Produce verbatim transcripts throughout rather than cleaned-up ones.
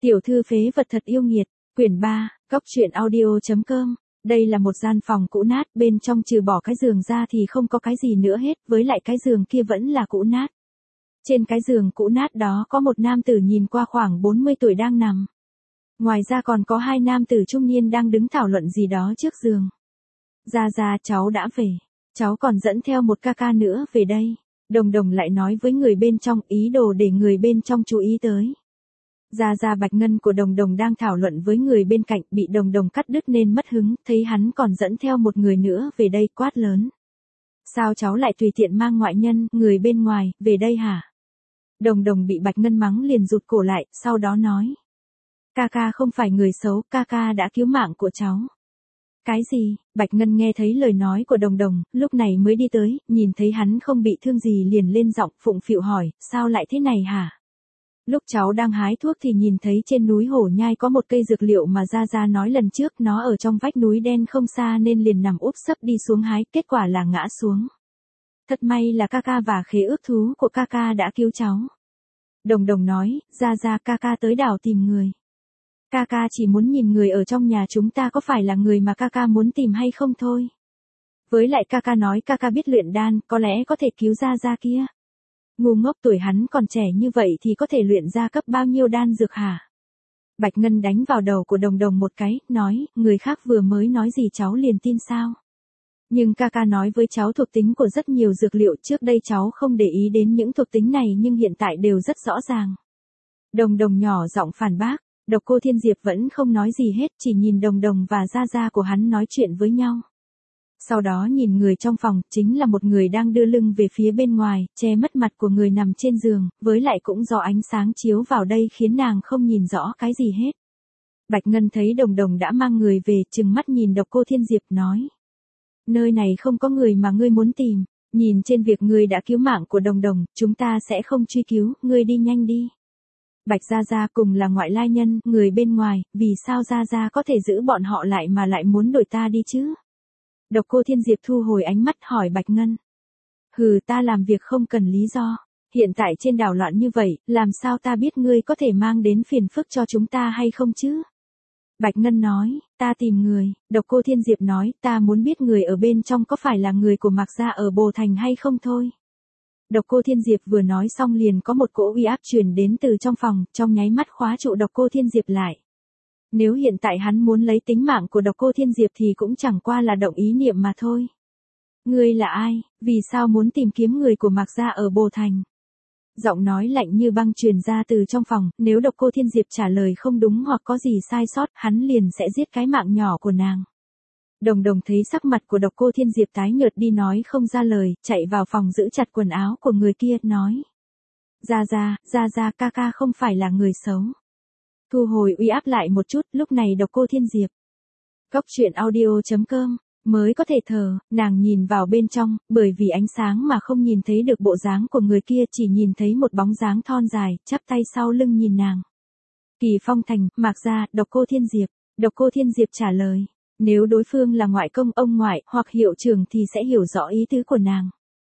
Tiểu thư phế vật thật yêu nghiệt, quyển ba, cóc truyện audio.com. Đây là một gian phòng cũ nát, bên trong trừ bỏ cái giường ra thì không có cái gì nữa hết, với lại cái giường kia vẫn là cũ nát. Trên cái giường cũ nát đó có một nam tử nhìn qua khoảng bốn mươi tuổi đang nằm. Ngoài ra còn có hai nam tử trung niên đang đứng thảo luận gì đó trước giường. Gia Gia, cháu đã về. Cháu còn dẫn theo một ca ca nữa về đây. Đồng Đồng lại nói với người bên trong, ý đồ để người bên trong chú ý tới. Gia Gia Bạch Ngân của Đồng Đồng đang thảo luận với người bên cạnh, bị Đồng Đồng cắt đứt nên mất hứng, thấy hắn còn dẫn theo một người nữa về đây, quát lớn. Sao cháu lại tùy tiện mang ngoại nhân, người bên ngoài, về đây hả? Đồng Đồng bị Bạch Ngân mắng liền rụt cổ lại, sau đó nói. Ca ca không phải người xấu, ca ca đã cứu mạng của cháu. Cái gì? Bạch Ngân nghe thấy lời nói của Đồng Đồng, lúc này mới đi tới, nhìn thấy hắn không bị thương gì liền lên giọng phụng phịu hỏi, sao lại thế này hả? Lúc cháu đang hái thuốc thì nhìn thấy trên núi Hổ Nhai có một cây dược liệu mà Gia Gia nói lần trước, nó ở trong vách núi đen không xa nên liền nằm úp sấp đi xuống hái, kết quả là ngã xuống. Thật may là ca ca và khế ước thú của ca ca đã cứu cháu. Đồng Đồng nói, Gia Gia, ca ca tới đảo tìm người. Ca ca chỉ muốn nhìn người ở trong nhà chúng ta có phải là người mà ca ca muốn tìm hay không thôi. Với lại ca ca nói ca ca biết luyện đan, có lẽ có thể cứu Gia Gia kia. Ngu ngốc, tuổi hắn còn trẻ như vậy thì có thể luyện ra cấp bao nhiêu đan dược hả? Bạch Ngân đánh vào đầu của Đồng Đồng một cái, nói, người khác vừa mới nói gì cháu liền tin sao? Nhưng ca ca nói với cháu thuộc tính của rất nhiều dược liệu, trước đây cháu không để ý đến những thuộc tính này nhưng hiện tại đều rất rõ ràng. Đồng Đồng nhỏ giọng phản bác, Độc Cô Thiên Diệp vẫn không nói gì hết, chỉ nhìn Đồng Đồng và Gia Gia của hắn nói chuyện với nhau. Sau đó nhìn người trong phòng, chính là một người đang đưa lưng về phía bên ngoài, che mất mặt của người nằm trên giường, với lại cũng do ánh sáng chiếu vào đây khiến nàng không nhìn rõ cái gì hết. Bạch Ngân thấy Đồng Đồng đã mang người về, trừng mắt nhìn Độc Cô Thiên Diệp nói. Nơi này không có người mà ngươi muốn tìm, nhìn trên việc ngươi đã cứu mạng của Đồng Đồng, chúng ta sẽ không truy cứu, ngươi đi nhanh đi. Bạch Gia Gia cùng là ngoại lai nhân, người bên ngoài, vì sao Gia Gia có thể giữ bọn họ lại mà lại muốn đuổi ta đi chứ? Độc Cô Thiên Diệp thu hồi ánh mắt hỏi Bạch Ngân. Hừ, ta làm việc không cần lý do. Hiện tại trên đảo loạn như vậy, làm sao ta biết ngươi có thể mang đến phiền phức cho chúng ta hay không chứ? Bạch Ngân nói, ta tìm người. Độc Cô Thiên Diệp nói, ta muốn biết người ở bên trong có phải là người của Mạc Gia ở Bồ Thành hay không thôi. Độc Cô Thiên Diệp vừa nói xong liền có một cỗ uy áp truyền đến từ trong phòng, trong nháy mắt khóa trụ Độc Cô Thiên Diệp lại. Nếu hiện tại hắn muốn lấy tính mạng của Độc Cô Thiên Diệp thì cũng chẳng qua là động ý niệm mà thôi. Ngươi là ai, vì sao muốn tìm kiếm người của Mạc Gia ở Bồ Thành? Giọng nói lạnh như băng truyền ra từ trong phòng, nếu Độc Cô Thiên Diệp trả lời không đúng hoặc có gì sai sót, hắn liền sẽ giết cái mạng nhỏ của nàng. Đồng Đồng thấy sắc mặt của Độc Cô Thiên Diệp tái nhợt đi nói không ra lời, chạy vào phòng giữ chặt quần áo của người kia, nói. Gia Gia, Gia Gia, ca ca không phải là người xấu. Thu hồi uy áp lại một chút, lúc này Độc Cô Thiên Diệp. Cóc truyện audio.com, mới có thể thở, nàng nhìn vào bên trong, bởi vì ánh sáng mà không nhìn thấy được bộ dáng của người kia, chỉ nhìn thấy một bóng dáng thon dài, chắp tay sau lưng nhìn nàng. Kỳ Phong Thành, Mạc Gia, Độc Cô Thiên Diệp. Độc Cô Thiên Diệp trả lời. Nếu đối phương là ngoại công ông ngoại hoặc hiệu trưởng thì sẽ hiểu rõ ý tứ của nàng.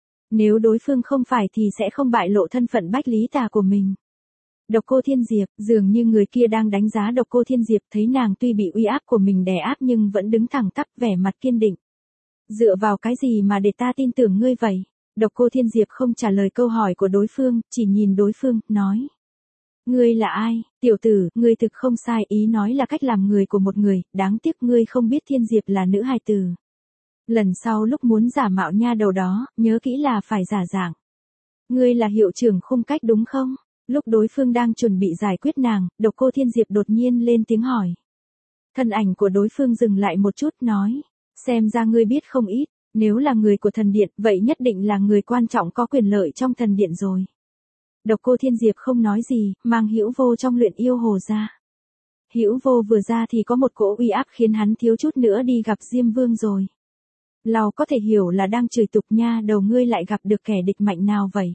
Nếu đối phương không phải thì sẽ không bại lộ thân phận Bách Lý Tà của mình. Độc Cô Thiên Diệp, dường như người kia đang đánh giá Độc Cô Thiên Diệp, thấy nàng tuy bị uy áp của mình đè áp nhưng vẫn đứng thẳng tắp, vẻ mặt kiên định. Dựa vào cái gì mà để ta tin tưởng ngươi vậy? Độc Cô Thiên Diệp không trả lời câu hỏi của đối phương, chỉ nhìn đối phương, nói. Ngươi là ai, tiểu tử, ngươi thực không sai, ý nói là cách làm người của một người, đáng tiếc ngươi không biết Thiên Diệp là nữ hài tử. Lần sau lúc muốn giả mạo nha đầu đó, nhớ kỹ là phải giả dạng. Ngươi là hiệu trưởng Khung Cách đúng không? Lúc đối phương đang chuẩn bị giải quyết nàng, Độc Cô Thiên Diệp đột nhiên lên tiếng hỏi. Thân ảnh của đối phương dừng lại một chút, nói. Xem ra ngươi biết không ít, nếu là người của thần điện, vậy nhất định là người quan trọng có quyền lợi trong thần điện rồi. Độc Cô Thiên Diệp không nói gì, mang Hữu Vô trong luyện yêu hồ ra. Hữu Vô vừa ra thì có một cỗ uy áp khiến hắn thiếu chút nữa đi gặp Diêm Vương rồi. Lào có thể hiểu là đang chửi tục nha đầu, ngươi lại gặp được kẻ địch mạnh nào vậy?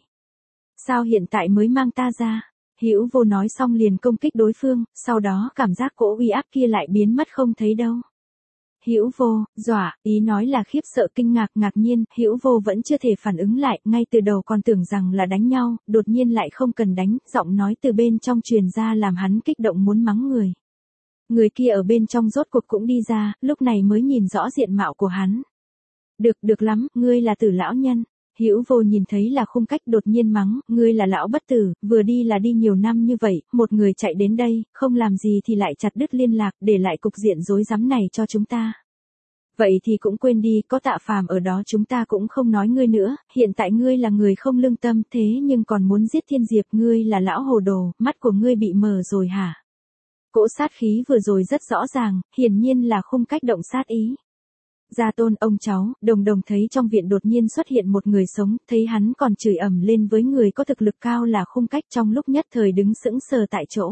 Sao hiện tại mới mang ta ra? Hữu Vô nói xong liền công kích đối phương, sau đó cảm giác cỗ uy áp kia lại biến mất không thấy đâu. Hữu Vô, dọa, ý nói là khiếp sợ kinh ngạc ngạc nhiên, Hữu Vô vẫn chưa thể phản ứng lại, ngay từ đầu còn tưởng rằng là đánh nhau, đột nhiên lại không cần đánh, giọng nói từ bên trong truyền ra làm hắn kích động muốn mắng người. Người kia ở bên trong rốt cuộc cũng đi ra, lúc này mới nhìn rõ diện mạo của hắn. Được, được lắm, ngươi là Tử lão nhân. Hữu Vô nhìn thấy là Khung Cách đột nhiên mắng, ngươi là lão bất tử, vừa đi là đi nhiều năm như vậy, một người chạy đến đây, không làm gì thì lại chặt đứt liên lạc, để lại cục diện rối rắm này cho chúng ta. Vậy thì cũng quên đi, có Tạ Phàm ở đó chúng ta cũng không nói ngươi nữa, hiện tại ngươi là người không lương tâm thế nhưng còn muốn giết Thiên Diệp, ngươi là lão hồ đồ, mắt của ngươi bị mờ rồi hả? Cỗ sát khí vừa rồi rất rõ ràng, hiển nhiên là Khung Cách động sát ý. Gia Tôn, ông cháu, Đồng Đồng thấy trong viện đột nhiên xuất hiện một người sống, thấy hắn còn chửi ầm lên với người có thực lực cao là Khung Cách, trong lúc nhất thời đứng sững sờ tại chỗ.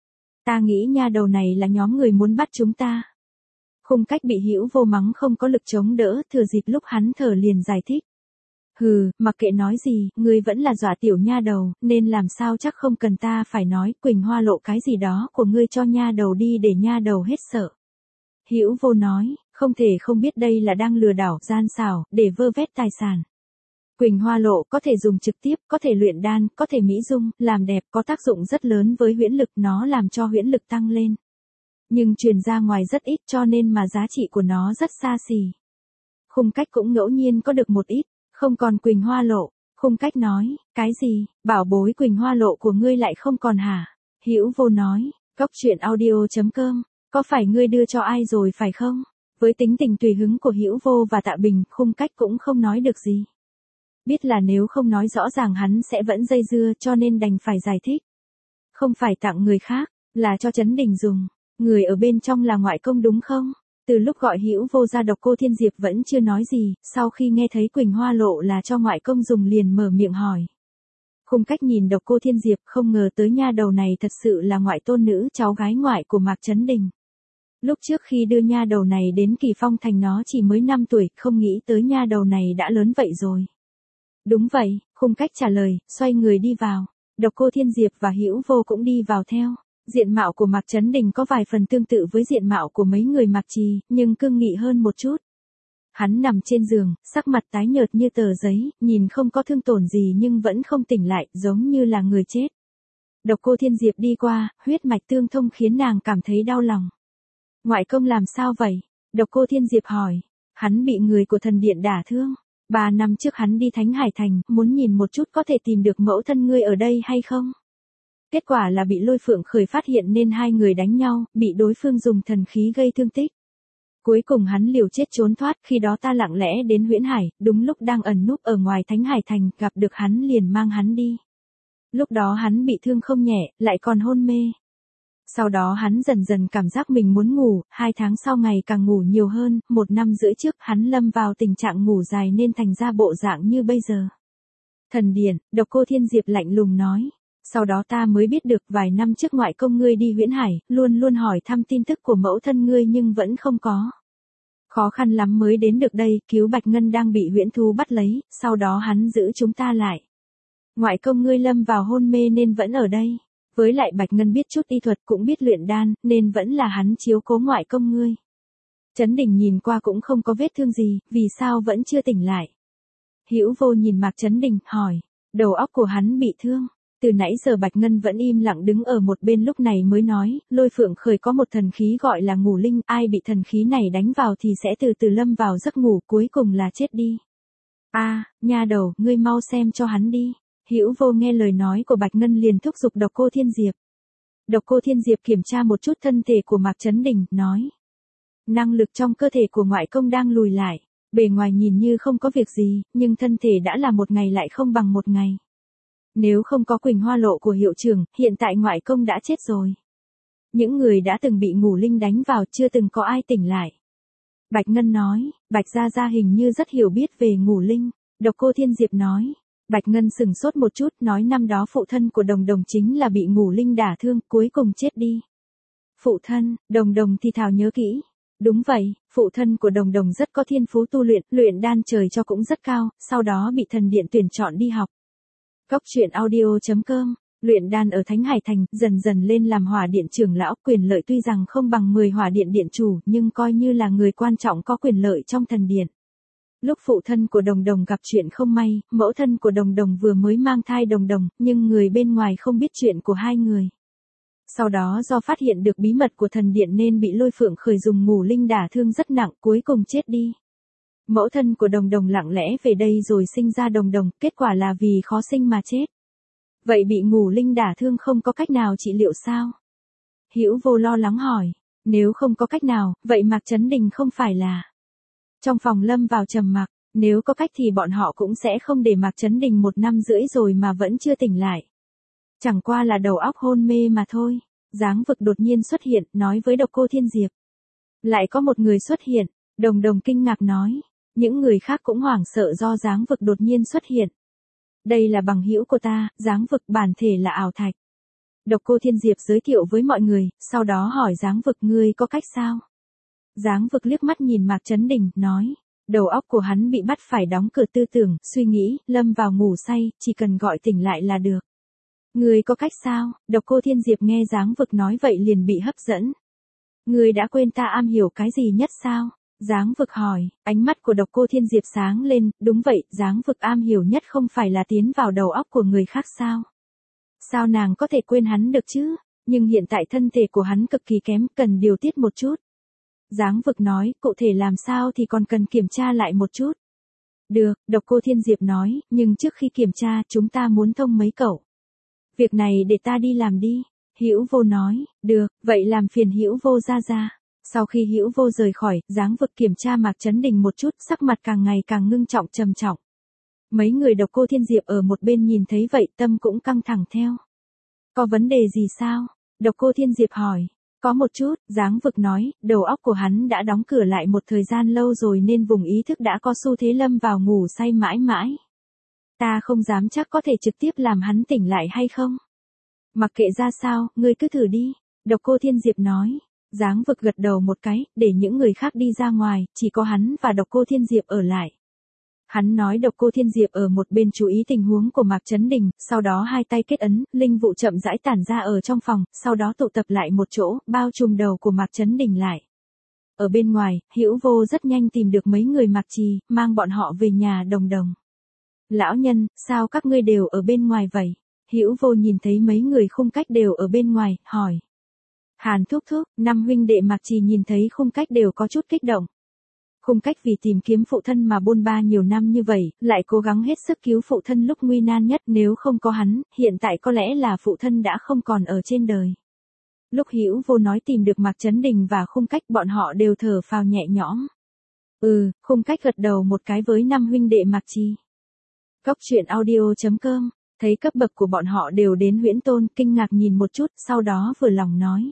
Ta nghĩ nha đầu này là nhóm người muốn bắt chúng ta. Khung Cách bị Hữu Vô mắng không có lực chống đỡ, thừa dịp lúc hắn thở liền giải thích. Hừ, mặc kệ nói gì, ngươi vẫn là dọa tiểu nha đầu, nên làm sao chắc không cần ta phải nói, Quỳnh Hoa lộ cái gì đó của ngươi cho nha đầu đi để nha đầu hết sợ. Hữu Vô nói, không thể không biết đây là đang lừa đảo, gian xảo, để vơ vét tài sản. Quỳnh Hoa lộ có thể dùng trực tiếp, có thể luyện đan, có thể mỹ dung, làm đẹp, có tác dụng rất lớn với huyễn lực, nó làm cho huyễn lực tăng lên. Nhưng truyền ra ngoài rất ít cho nên mà giá trị của nó rất xa xỉ. Khung Cách cũng ngẫu nhiên có được một ít, không còn Quỳnh Hoa lộ. Khung Cách nói, cái gì, bảo bối Quỳnh Hoa lộ của ngươi lại không còn hả? Hữu Vô nói, cốc truyện audio chấm com, có phải ngươi đưa cho ai rồi phải không? Với tính tình tùy hứng của Hữu Vô và Tạ Bình, Khung Cách cũng không nói được gì. Biết là nếu không nói rõ ràng hắn sẽ vẫn dây dưa cho nên đành phải giải thích. Không phải tặng người khác, là cho Trấn Đình dùng. Người ở bên trong là ngoại công đúng không? Từ lúc gọi Hữu Vô ra Độc Cô Thiên Diệp vẫn chưa nói gì, sau khi nghe thấy Quỳnh Hoa lộ là cho ngoại công dùng liền mở miệng hỏi. Khung Cách nhìn Độc Cô Thiên Diệp không ngờ tới nha đầu này thật sự là ngoại tôn nữ cháu gái ngoại của Mạc Trấn Đình. Lúc trước khi đưa nha đầu này đến Kỳ Phong Thành nó chỉ mới năm tuổi, không nghĩ tới nha đầu này đã lớn vậy rồi. Đúng vậy, Khung Cách trả lời, xoay người đi vào. Độc Cô Thiên Diệp và Hữu Vô cũng đi vào theo. Diện mạo của Mạc Trấn Đình có vài phần tương tự với diện mạo của mấy người Mạc Trì, nhưng cương nghị hơn một chút. Hắn nằm trên giường, sắc mặt tái nhợt như tờ giấy, nhìn không có thương tổn gì nhưng vẫn không tỉnh lại, giống như là người chết. Độc Cô Thiên Diệp đi qua, huyết mạch tương thông khiến nàng cảm thấy đau lòng. Ngoại công làm sao vậy? Độc Cô Thiên Diệp hỏi. Hắn bị người của thần điện đả thương. Ba năm trước hắn đi Thánh Hải Thành, muốn nhìn một chút có thể tìm được mẫu thân ngươi ở đây hay không? Kết quả là bị Lôi Phượng Khởi phát hiện nên hai người đánh nhau, bị đối phương dùng thần khí gây thương tích. Cuối cùng hắn liều chết trốn thoát, khi đó ta lặng lẽ đến Huyễn Hải, đúng lúc đang ẩn núp ở ngoài Thánh Hải Thành, gặp được hắn liền mang hắn đi. Lúc đó hắn bị thương không nhẹ, lại còn hôn mê. Sau đó hắn dần dần cảm giác mình muốn ngủ, hai tháng sau ngày càng ngủ nhiều hơn, một năm rưỡi trước hắn lâm vào tình trạng ngủ dài nên thành ra bộ dạng như bây giờ. Thần điện, Độc Cô Thiên Diệp lạnh lùng nói. Sau đó ta mới biết được vài năm trước ngoại công ngươi đi Huyễn Hải, luôn luôn hỏi thăm tin tức của mẫu thân ngươi nhưng vẫn không có. Khó khăn lắm mới đến được đây, cứu Bạch Ngân đang bị huyễn thú bắt lấy, sau đó hắn giữ chúng ta lại. Ngoại công ngươi lâm vào hôn mê nên vẫn ở đây. Với lại Bạch Ngân biết chút y thuật cũng biết luyện đan, nên vẫn là hắn chiếu cố ngoại công ngươi. Trấn Đình nhìn qua cũng không có vết thương gì, vì sao vẫn chưa tỉnh lại? Hữu Vô nhìn Mạc Trấn Đình, hỏi, đầu óc của hắn bị thương. Từ nãy giờ Bạch Ngân vẫn im lặng đứng ở một bên lúc này mới nói, Lôi Phượng Khởi có một thần khí gọi là ngủ linh, ai bị thần khí này đánh vào thì sẽ từ từ lâm vào giấc ngủ, cuối cùng là chết đi. A, à, nha đầu, ngươi mau xem cho hắn đi. Hữu Vô nghe lời nói của Bạch Ngân liền thúc giục Độc Cô Thiên Diệp. Độc Cô Thiên Diệp kiểm tra một chút thân thể của Mạc Trấn Đình, nói. Năng lực trong cơ thể của ngoại công đang lùi lại, bề ngoài nhìn như không có việc gì, nhưng thân thể đã là một ngày lại không bằng một ngày. Nếu không có Quỳnh Hoa lộ của hiệu trưởng, hiện tại ngoại công đã chết rồi. Những người đã từng bị ngủ linh đánh vào chưa từng có ai tỉnh lại. Bạch Ngân nói, Bạch Gia Gia hình như rất hiểu biết về ngủ linh. Độc Cô Thiên Diệp nói. Bạch Ngân sừng sốt một chút, nói năm đó phụ thân của Đồng Đồng chính là bị ngủ linh đả thương, cuối cùng chết đi. Phụ thân, Đồng Đồng thì thào nhớ kỹ. Đúng vậy, phụ thân của Đồng Đồng rất có thiên phú tu luyện, luyện đan trời cho cũng rất cao, sau đó bị thần điện tuyển chọn đi học. Cốc truyện audio chấm com Luyện đan ở Thánh Hải Thành, dần dần lên làm hỏa điện trưởng lão, quyền lợi tuy rằng không bằng mười hỏa điện điện chủ, nhưng coi như là người quan trọng có quyền lợi trong thần điện. Lúc phụ thân của Đồng Đồng gặp chuyện không may, mẫu thân của Đồng Đồng vừa mới mang thai Đồng Đồng, nhưng người bên ngoài không biết chuyện của hai người. Sau đó do phát hiện được bí mật của thần điện nên bị Lôi Phượng Khởi dùng ngủ linh đả thương rất nặng, cuối cùng chết đi. Mẫu thân của Đồng Đồng lặng lẽ về đây rồi sinh ra Đồng Đồng, kết quả là vì khó sinh mà chết. Vậy bị ngủ linh đả thương không có cách nào trị liệu sao? Hữu Vô lo lắng hỏi. Nếu không có cách nào, vậy Mạc Chấn Đình không phải là... Trong phòng lâm vào trầm mặc, nếu có cách thì bọn họ cũng sẽ không để Mạc Chấn Đình một năm rưỡi rồi mà vẫn chưa tỉnh lại. Chẳng qua là đầu óc hôn mê mà thôi. Giáng Vực đột nhiên xuất hiện, nói với Độc Cô Thiên Diệp. Lại có một người xuất hiện, Đồng Đồng kinh ngạc nói. Những người khác cũng hoảng sợ do Giáng Vực đột nhiên xuất hiện. Đây là bằng hữu của ta, Giáng Vực bản thể là ảo thạch. Độc Cô Thiên Diệp giới thiệu với mọi người, sau đó hỏi Giáng Vực ngươi có cách sao? Giáng Vực liếc mắt nhìn Mạc Chấn Đình, nói. Đầu óc của hắn bị bắt phải đóng cửa tư tưởng, suy nghĩ, lâm vào ngủ say, chỉ cần gọi tỉnh lại là được. Ngươi có cách sao? Độc Cô Thiên Diệp nghe Giáng Vực nói vậy liền bị hấp dẫn. Ngươi đã quên ta am hiểu cái gì nhất sao? Giáng Vực hỏi, ánh mắt của Độc Cô Thiên Diệp sáng lên, đúng vậy, Giáng Vực am hiểu nhất không phải là tiến vào đầu óc của người khác sao? Sao nàng có thể quên hắn được chứ? Nhưng hiện tại thân thể của hắn cực kỳ kém, cần điều tiết một chút. Giáng Vực nói, cụ thể làm sao thì còn cần kiểm tra lại một chút. Được, Độc Cô Thiên Diệp nói, nhưng trước khi kiểm tra chúng ta muốn thông mấy cậu. Việc này để ta đi làm đi. Hữu Vô nói, được, vậy làm phiền Hữu Vô ra ra. Sau khi Hữu Vô rời khỏi, Giáng Vực kiểm tra Mạc Chấn Đình một chút, sắc mặt càng ngày càng ngưng trọng trầm trọng. Mấy người Độc Cô Thiên Diệp ở một bên nhìn thấy vậy, tâm cũng căng thẳng theo. Có vấn đề gì sao? Độc Cô Thiên Diệp hỏi. Có một chút, Giáng Vực nói, đầu óc của hắn đã đóng cửa lại một thời gian lâu rồi nên vùng ý thức đã có xu thế lâm vào ngủ say mãi mãi. Ta không dám chắc có thể trực tiếp làm hắn tỉnh lại hay không. Mặc kệ ra sao, ngươi cứ thử đi. Độc Cô Thiên Diệp nói. Giáng Vực gật đầu một cái, để những người khác đi ra ngoài, chỉ có hắn và Độc Cô Thiên Diệp ở lại. Hắn nói Độc Cô Thiên Diệp ở một bên chú ý tình huống của Mạc Chấn Đình, sau đó hai tay kết ấn, linh vụ chậm rãi tản ra ở trong phòng, sau đó tụ tập lại một chỗ, bao trùm đầu của Mạc Chấn Đình lại. Ở bên ngoài, Hữu Vô rất nhanh tìm được mấy người Mạc Trì, mang bọn họ về nhà Đồng Đồng. Lão nhân, sao các ngươi đều ở bên ngoài vậy? Hữu Vô nhìn thấy mấy người Khung Cách đều ở bên ngoài, hỏi. Hàn thúc thúc, năm huynh đệ Mạc Trì nhìn thấy Khung Cách đều có chút kích động. Khung Cách vì tìm kiếm phụ thân mà bôn ba nhiều năm như vậy, lại cố gắng hết sức cứu phụ thân lúc nguy nan nhất, nếu không có hắn, hiện tại có lẽ là phụ thân đã không còn ở trên đời. Lúc Hữu Vô nói tìm được Mạc Chấn Đình và Khung Cách, bọn họ đều thở phào nhẹ nhõm. Ừ, Khung Cách gật đầu một cái với năm huynh đệ Mạc Trì. Cốc truyện audio chấm com, thấy cấp bậc của bọn họ đều đến Huyễn Tôn, kinh ngạc nhìn một chút, sau đó vừa lòng nói.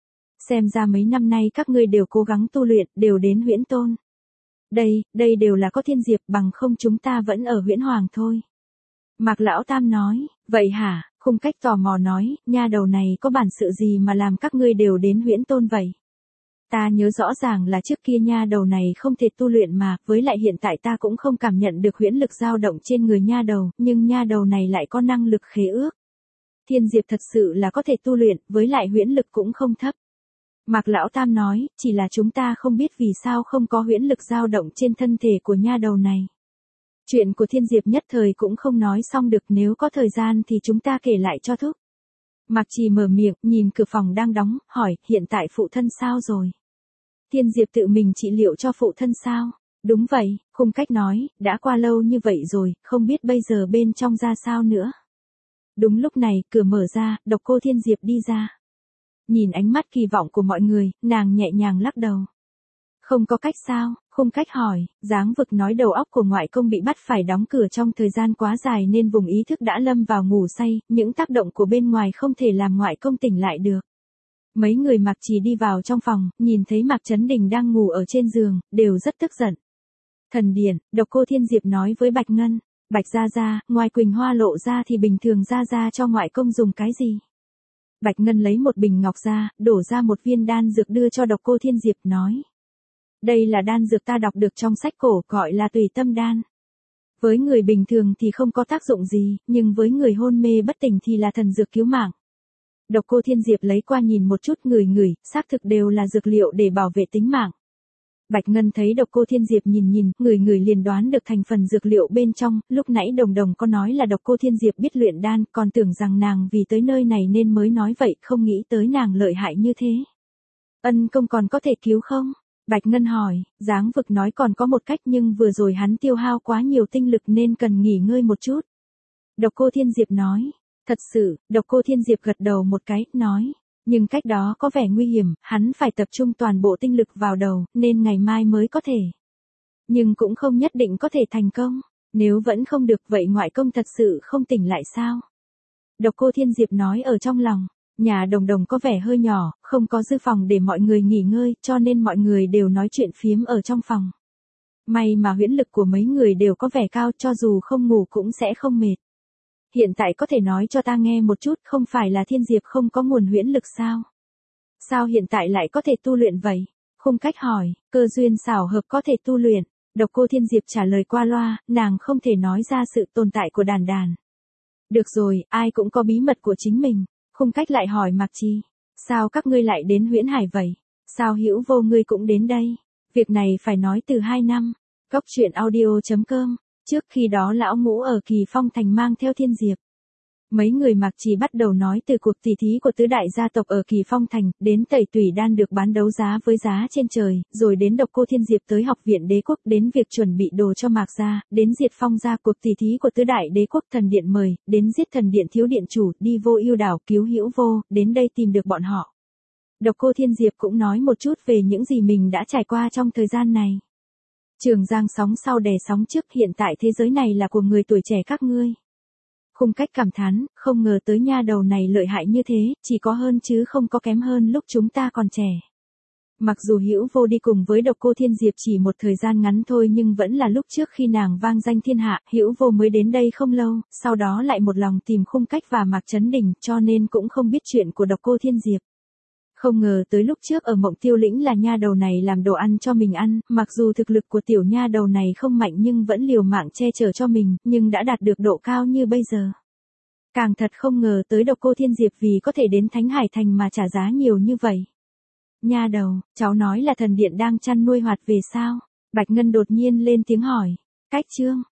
Xem ra mấy năm nay các ngươi đều cố gắng tu luyện, đều đến Huyễn Tôn. Đây, đây đều là có Thiên Diệp, bằng không chúng ta vẫn ở Huyễn Hoàng thôi. Mạc Lão Tam nói, vậy hả? Khung Cách tò mò nói, nha đầu này có bản sự gì mà làm các ngươi đều đến Huyễn Tôn vậy? Ta nhớ rõ ràng là trước kia nha đầu này không thể tu luyện mà, với lại hiện tại ta cũng không cảm nhận được huyễn lực dao động trên người nha đầu, nhưng nha đầu này lại có năng lực khế ước. Thiên Diệp thật sự là có thể tu luyện, với lại huyễn lực cũng không thấp. Mạc Lão Tam nói, chỉ là chúng ta không biết vì sao không có huyễn lực dao động trên thân thể của nha đầu này. Chuyện của Thiên Diệp nhất thời cũng không nói xong được, nếu có thời gian thì chúng ta kể lại cho thúc. Mạc Trì mở miệng, nhìn cửa phòng đang đóng, hỏi, hiện tại phụ thân sao rồi? Thiên Diệp tự mình trị liệu cho phụ thân sao? Đúng vậy, Khung Cách nói, đã qua lâu như vậy rồi, không biết bây giờ bên trong ra sao nữa. Đúng lúc này, cửa mở ra, Độc Cô Thiên Diệp đi ra. Nhìn ánh mắt kỳ vọng của mọi người, nàng nhẹ nhàng lắc đầu. Không có cách sao? Khung Cách hỏi, Giáng Vực nói đầu óc của ngoại công bị bắt phải đóng cửa trong thời gian quá dài nên vùng ý thức đã lâm vào ngủ say, những tác động của bên ngoài không thể làm ngoại công tỉnh lại được. Mấy người Mạc Trì đi vào trong phòng, nhìn thấy Mạc Chấn Đình đang ngủ ở trên giường, đều rất tức giận. Thần điện, Độc Cô Thiên Diệp nói với Bạch Ngân, Bạch Gia Gia, ngoài Quỳnh Hoa lộ ra thì bình thường Gia Gia cho ngoại công dùng cái gì? Bạch Ngân lấy một bình ngọc ra, đổ ra một viên đan dược đưa cho Độc Cô Thiên Diệp nói. Đây là đan dược ta đọc được trong sách cổ, gọi là Tùy Tâm Đan. Với người bình thường thì không có tác dụng gì, nhưng với người hôn mê bất tỉnh thì là thần dược cứu mạng. Độc Cô Thiên Diệp lấy qua nhìn một chút, ngửi ngửi, xác thực đều là dược liệu để bảo vệ tính mạng. Bạch Ngân thấy Độc Cô Thiên Diệp nhìn nhìn, ngửi ngửi liền đoán được thành phần dược liệu bên trong, lúc nãy Đồng Đồng có nói là Độc Cô Thiên Diệp biết luyện đan, còn tưởng rằng nàng vì tới nơi này nên mới nói vậy, không nghĩ tới nàng lợi hại như thế. Ân công còn có thể cứu không? Bạch Ngân hỏi, Giáng Vực nói còn có một cách nhưng vừa rồi hắn tiêu hao quá nhiều tinh lực nên cần nghỉ ngơi một chút. Độc Cô Thiên Diệp nói, thật sự, Độc Cô Thiên Diệp gật đầu một cái, nói, nhưng cách đó có vẻ nguy hiểm, hắn phải tập trung toàn bộ tinh lực vào đầu, nên ngày mai mới có thể. Nhưng cũng không nhất định có thể thành công, nếu vẫn không được vậy ngoại công thật sự không tỉnh lại sao? Độc Cô Thiên Diệp nói ở trong lòng. Nhà Đồng Đồng có vẻ hơi nhỏ, không có dư phòng để mọi người nghỉ ngơi, cho nên mọi người đều nói chuyện phiếm ở trong phòng. May mà huyễn lực của mấy người đều có vẻ cao, cho dù không ngủ cũng sẽ không mệt. Hiện tại có thể nói cho ta nghe một chút, không phải là Thiên Diệp không có nguồn huyễn lực sao? Sao hiện tại lại có thể tu luyện vậy? Khung Cách hỏi, cơ duyên xảo hợp có thể tu luyện. Độc Cô Thiên Diệp trả lời qua loa, nàng không thể nói ra sự tồn tại của đàn đàn. Được rồi, ai cũng có bí mật của chính mình. Khung Cách lại hỏi Mạc Trì, sao các ngươi lại đến Huyễn Hải vậy? Sao Hữu Vô ngươi cũng đến đây? Việc này phải nói từ hai năm. Góc truyện audio chấm com, trước khi đó lão Ngũ ở Kỳ Phong Thành mang theo Thiên Diệp. Mấy người Mạc Trì bắt đầu nói từ cuộc tỷ thí của tứ đại gia tộc ở Kỳ Phong Thành, đến tẩy tủy đan được bán đấu giá với giá trên trời, rồi đến Độc Cô Thiên Diệp tới học viện đế quốc, đến việc chuẩn bị đồ cho Mạc gia, đến diệt Phong gia, cuộc tỷ thí của tứ đại đế quốc, thần điện mời, đến giết thần điện thiếu điện chủ, đi Vô Ưu đảo cứu Hữu Vô, đến đây tìm được bọn họ. Độc Cô Thiên Diệp cũng nói một chút về những gì mình đã trải qua trong thời gian này. Trường Giang sóng sau đè sóng trước, hiện tại thế giới này là của người tuổi trẻ các ngươi. Khung Cách cảm thán, không ngờ tới nha đầu này lợi hại như thế, chỉ có hơn chứ không có kém hơn lúc chúng ta còn trẻ. Mặc dù Hữu Vô đi cùng với Độc Cô Thiên Diệp chỉ một thời gian ngắn thôi nhưng vẫn là lúc trước khi nàng vang danh thiên hạ, Hữu Vô mới đến đây không lâu, sau đó lại một lòng tìm Khung Cách và Mạc Chấn Đình, cho nên cũng không biết chuyện của Độc Cô Thiên Diệp. Không ngờ tới lúc trước ở Mộng Tiêu Lĩnh là nha đầu này làm đồ ăn cho mình ăn, mặc dù thực lực của tiểu nha đầu này không mạnh nhưng vẫn liều mạng che chở cho mình, nhưng đã đạt được độ cao như bây giờ. Càng thật không ngờ tới Độc Cô Thiên Diệp vì có thể đến Thánh Hải Thành mà trả giá nhiều như vậy. Nha đầu, cháu nói là thần điện đang chăn nuôi hoạt về sao? Bạch Ngân đột nhiên lên tiếng hỏi. Cách Chương,